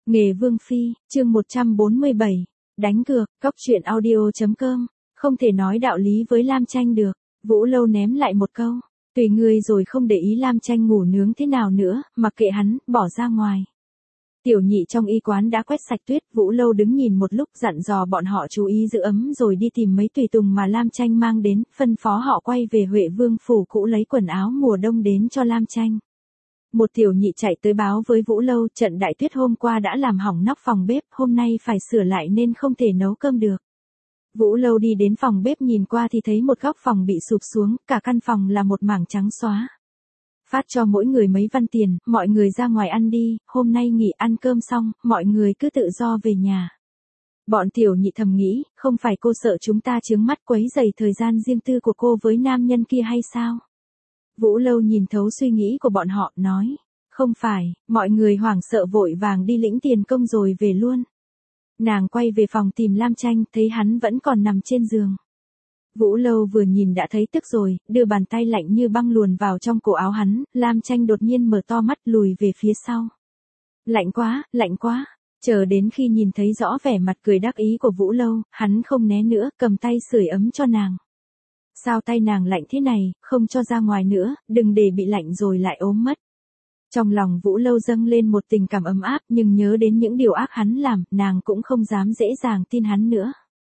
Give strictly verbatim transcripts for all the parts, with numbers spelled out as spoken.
Nghề Vương Phi, chương một trăm bốn mươi bảy, đánh cược, cóc truyện audio.com, không thể nói đạo lý với Lam Tranh được. Vũ Lâu ném lại một câu, tùy ngươi rồi, không để ý Lam Tranh ngủ nướng thế nào nữa, mặc kệ hắn, bỏ ra ngoài. Tiểu nhị trong y quán đã quét sạch tuyết, Vũ Lâu đứng nhìn một lúc, dặn dò bọn họ chú ý giữ ấm rồi đi tìm mấy tùy tùng mà Lam Tranh mang đến, phân phó họ quay về Huệ Vương phủ cũ lấy quần áo mùa đông đến cho Lam Tranh. Một tiểu nhị chạy tới báo với Vũ Lâu, trận đại tuyết hôm qua đã làm hỏng nóc phòng bếp, hôm nay phải sửa lại nên không thể nấu cơm được. Vũ Lâu đi đến phòng bếp nhìn qua thì thấy một góc phòng bị sụp xuống, cả căn phòng là một mảng trắng xóa. Phát cho mỗi người mấy văn tiền, mọi người ra ngoài ăn đi, hôm nay nghỉ ăn cơm xong, mọi người cứ tự do về nhà. Bọn tiểu nhị thầm nghĩ, không phải cô sợ chúng ta chướng mắt quấy rầy thời gian riêng tư của cô với nam nhân kia hay sao? Vũ Lâu nhìn thấu suy nghĩ của bọn họ, nói, không phải, mọi người hoảng sợ vội vàng đi lĩnh tiền công rồi về luôn. Nàng quay về phòng tìm Lam Tranh, thấy hắn vẫn còn nằm trên giường. Vũ Lâu vừa nhìn đã thấy tức rồi, đưa bàn tay lạnh như băng luồn vào trong cổ áo hắn, Lam Tranh đột nhiên mở to mắt lùi về phía sau. Lạnh quá, lạnh quá, chờ đến khi nhìn thấy rõ vẻ mặt cười đắc ý của Vũ Lâu, hắn không né nữa, cầm tay sưởi ấm cho nàng. Sao tay nàng lạnh thế này, không cho ra ngoài nữa, đừng để bị lạnh rồi lại ốm mất. Trong lòng Vũ Lâu dâng lên một tình cảm ấm áp, nhưng nhớ đến những điều ác hắn làm, nàng cũng không dám dễ dàng tin hắn nữa.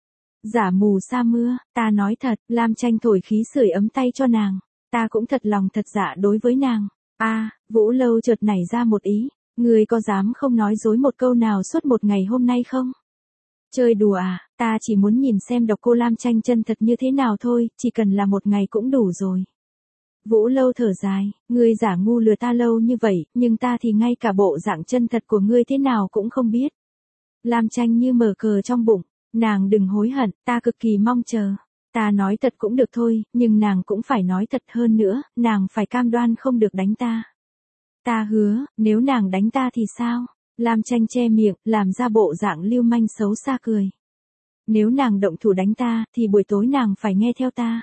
Giả mù sa mưa, ta nói thật, Lam Tranh thổi khí sưởi ấm tay cho nàng, ta cũng thật lòng thật dạ đối với nàng. A, à, Vũ Lâu chợt nảy ra một ý, ngươi có dám không nói dối một câu nào suốt một ngày hôm nay không? Chơi đùa à, ta chỉ muốn nhìn xem độc cô Lam Tranh chân thật như thế nào thôi, chỉ cần là một ngày cũng đủ rồi. Vũ Lâu thở dài, ngươi giả ngu lừa ta lâu như vậy, nhưng ta thì ngay cả bộ dạng chân thật của ngươi thế nào cũng không biết. Lam Tranh như mở cờ trong bụng, nàng đừng hối hận, ta cực kỳ mong chờ. Ta nói thật cũng được thôi, nhưng nàng cũng phải nói thật hơn nữa, nàng phải cam đoan không được đánh ta. Ta hứa, nếu nàng đánh ta thì sao? Lam Tranh che miệng, làm ra bộ dạng lưu manh xấu xa cười. Nếu nàng động thủ đánh ta, thì buổi tối nàng phải nghe theo ta.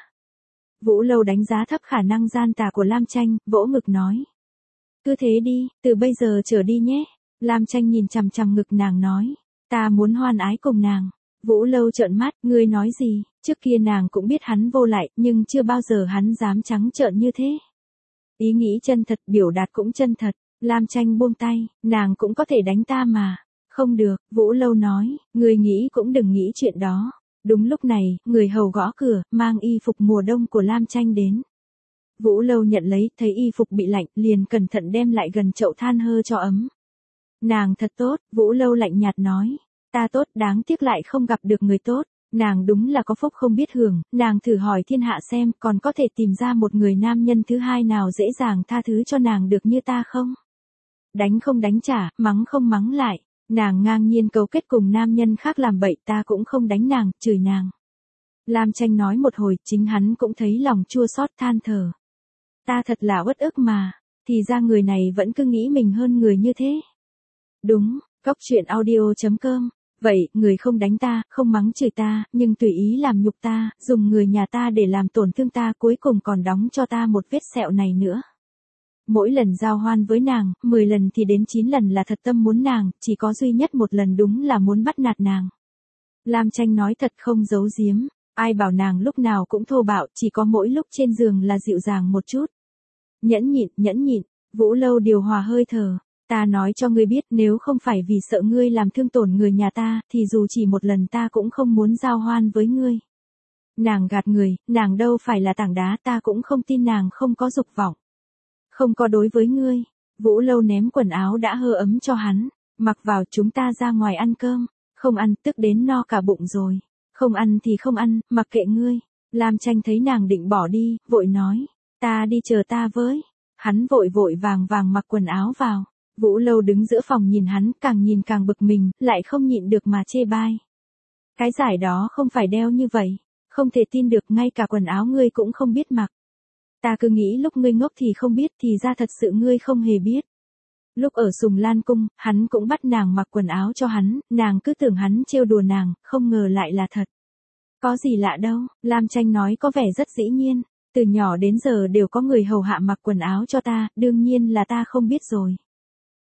Vũ Lâu đánh giá thấp khả năng gian tà của Lam Tranh, vỗ ngực nói. Cứ thế đi, từ bây giờ trở đi nhé. Lam Tranh nhìn chằm chằm ngực nàng nói. Ta muốn hoan ái cùng nàng. Vũ Lâu trợn mắt, ngươi nói gì? Trước kia nàng cũng biết hắn vô lại, nhưng chưa bao giờ hắn dám trắng trợn như thế. Ý nghĩ chân thật, biểu đạt cũng chân thật. Lam Tranh buông tay, nàng cũng có thể đánh ta mà. Không được, Vũ Lâu nói, ngươi nghĩ cũng đừng nghĩ chuyện đó. Đúng lúc này, người hầu gõ cửa, mang y phục mùa đông của Lam Tranh đến. Vũ Lâu nhận lấy, thấy y phục bị lạnh, liền cẩn thận đem lại gần chậu than hơ cho ấm. Nàng thật tốt, Vũ Lâu lạnh nhạt nói. Ta tốt, đáng tiếc lại không gặp được người tốt. Nàng đúng là có phúc không biết hưởng, nàng thử hỏi thiên hạ xem còn có thể tìm ra một người nam nhân thứ hai nào dễ dàng tha thứ cho nàng được như ta không? Đánh không đánh trả, mắng không mắng lại. Nàng ngang nhiên cấu kết cùng nam nhân khác làm bậy, ta cũng không đánh nàng, chửi nàng. Lam Tranh nói một hồi, chính hắn cũng thấy lòng chua xót than thở. Ta thật là uất ức mà, thì ra người này vẫn cứ nghĩ mình hơn người như thế. Đúng, cóc truyện audio.com, vậy, người không đánh ta, không mắng chửi ta, nhưng tùy ý làm nhục ta, dùng người nhà ta để làm tổn thương ta, cuối cùng còn đóng cho ta một vết sẹo này nữa. Mỗi lần giao hoan với nàng, mười lần thì đến chín lần là thật tâm muốn nàng, chỉ có duy nhất một lần đúng là muốn bắt nạt nàng. Lam Tranh nói thật không giấu giếm, ai bảo nàng lúc nào cũng thô bạo, chỉ có mỗi lúc trên giường là dịu dàng một chút. Nhẫn nhịn, nhẫn nhịn, Vũ Lâu điều hòa hơi thở, ta nói cho ngươi biết nếu không phải vì sợ ngươi làm thương tổn người nhà ta, thì dù chỉ một lần ta cũng không muốn giao hoan với ngươi. Nàng gạt người, nàng đâu phải là tảng đá, ta cũng không tin nàng không có dục vọng. Không có đối với ngươi. Vũ Lâu ném quần áo đã hơ ấm cho hắn, mặc vào, chúng ta ra ngoài ăn cơm. Không ăn, tức đến no cả bụng rồi. Không ăn thì không ăn, mặc kệ ngươi. Lam Tranh thấy nàng định bỏ đi, vội nói, ta đi chờ ta với. Hắn vội vội vàng vàng mặc quần áo vào. Vũ Lâu đứng giữa phòng nhìn hắn, càng nhìn càng bực mình, lại không nhịn được mà chê bai. Cái giải đó không phải đeo như vậy. Không thể tin được, ngay cả quần áo ngươi cũng không biết mặc. Ta cứ nghĩ lúc ngươi ngốc thì không biết, thì ra thật sự ngươi không hề biết. Lúc ở Sùng Lan Cung, hắn cũng bắt nàng mặc quần áo cho hắn, nàng cứ tưởng hắn trêu đùa nàng, không ngờ lại là thật. Có gì lạ đâu, Lam Tranh nói có vẻ rất dĩ nhiên, từ nhỏ đến giờ đều có người hầu hạ mặc quần áo cho ta, đương nhiên là ta không biết rồi.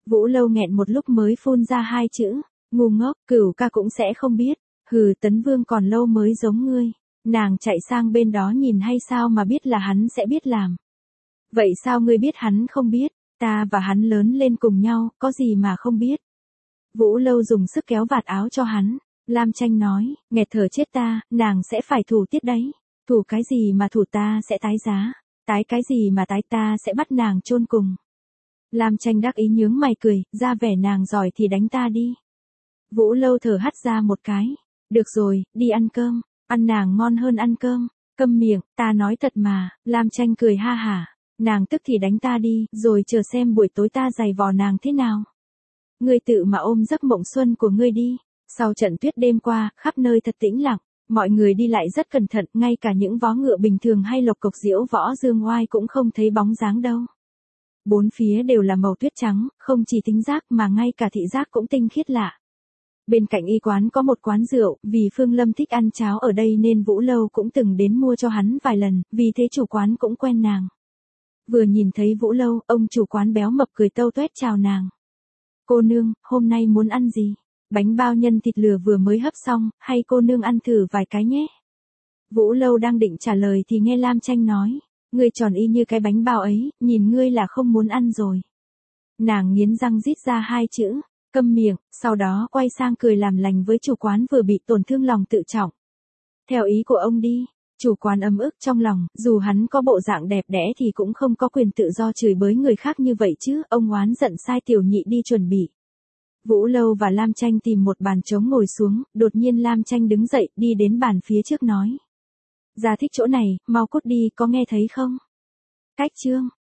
Vũ Lâu nghẹn một lúc mới phun ra hai chữ, ngu ngốc, Cửu ca cũng sẽ không biết. Hừ, Tấn Vương còn lâu mới giống ngươi. Nàng chạy sang bên đó nhìn hay sao mà biết là hắn sẽ biết làm. Vậy sao ngươi biết hắn không biết, ta và hắn lớn lên cùng nhau, có gì mà không biết. Vũ Lâu dùng sức kéo vạt áo cho hắn. Lam Tranh nói, nghẹt thở chết ta, nàng sẽ phải thủ tiết đấy. Thủ cái gì mà thủ, ta sẽ tái giá. Tái cái gì mà tái, ta sẽ bắt nàng chôn cùng. Lam Tranh đắc ý nhướng mày cười, ra vẻ nàng giỏi thì đánh ta đi. Vũ Lâu thở hắt ra một cái. Được rồi, đi ăn cơm, ăn nàng ngon hơn ăn cơm. Câm miệng, ta nói thật mà. Lam Tranh cười ha hả. Nàng tức thì đánh ta đi, rồi chờ xem buổi tối ta giày vò nàng thế nào. Ngươi tự mà ôm giấc mộng xuân của ngươi đi. Sau trận tuyết đêm qua, khắp nơi thật tĩnh lặng, mọi người đi lại rất cẩn thận, ngay cả những vó ngựa bình thường hay lộc cộc diễu võ dương oai cũng không thấy bóng dáng đâu. Bốn phía đều là màu tuyết trắng, không chỉ thính giác mà ngay cả thị giác cũng tinh khiết lạ. Bên cạnh y quán có một quán rượu, vì Phương Lâm thích ăn cháo ở đây nên Vũ Lâu cũng từng đến mua cho hắn vài lần, vì thế chủ quán cũng quen nàng. Vừa nhìn thấy Vũ Lâu, ông chủ quán béo mập cười tâu tuét chào nàng. Cô nương, hôm nay muốn ăn gì? Bánh bao nhân thịt lừa vừa mới hấp xong, hay cô nương ăn thử vài cái nhé? Vũ Lâu đang định trả lời thì nghe Lam Tranh nói. Ngươi tròn y như cái bánh bao ấy, nhìn ngươi là không muốn ăn rồi. Nàng nghiến răng rít ra hai chữ, câm miệng, sau đó quay sang cười làm lành với chủ quán vừa bị tổn thương lòng tự trọng. Theo ý của ông đi. Chủ quán ấm ức trong lòng, dù hắn có bộ dạng đẹp đẽ thì cũng không có quyền tự do chửi bới người khác như vậy chứ, ông oán giận sai tiểu nhị đi chuẩn bị. Vũ Lâu và Lam Tranh tìm một bàn trống ngồi xuống, đột nhiên Lam Tranh đứng dậy, đi đến bàn phía trước nói. Ra thích chỗ này, mau cút đi, có nghe thấy không? Cách chương.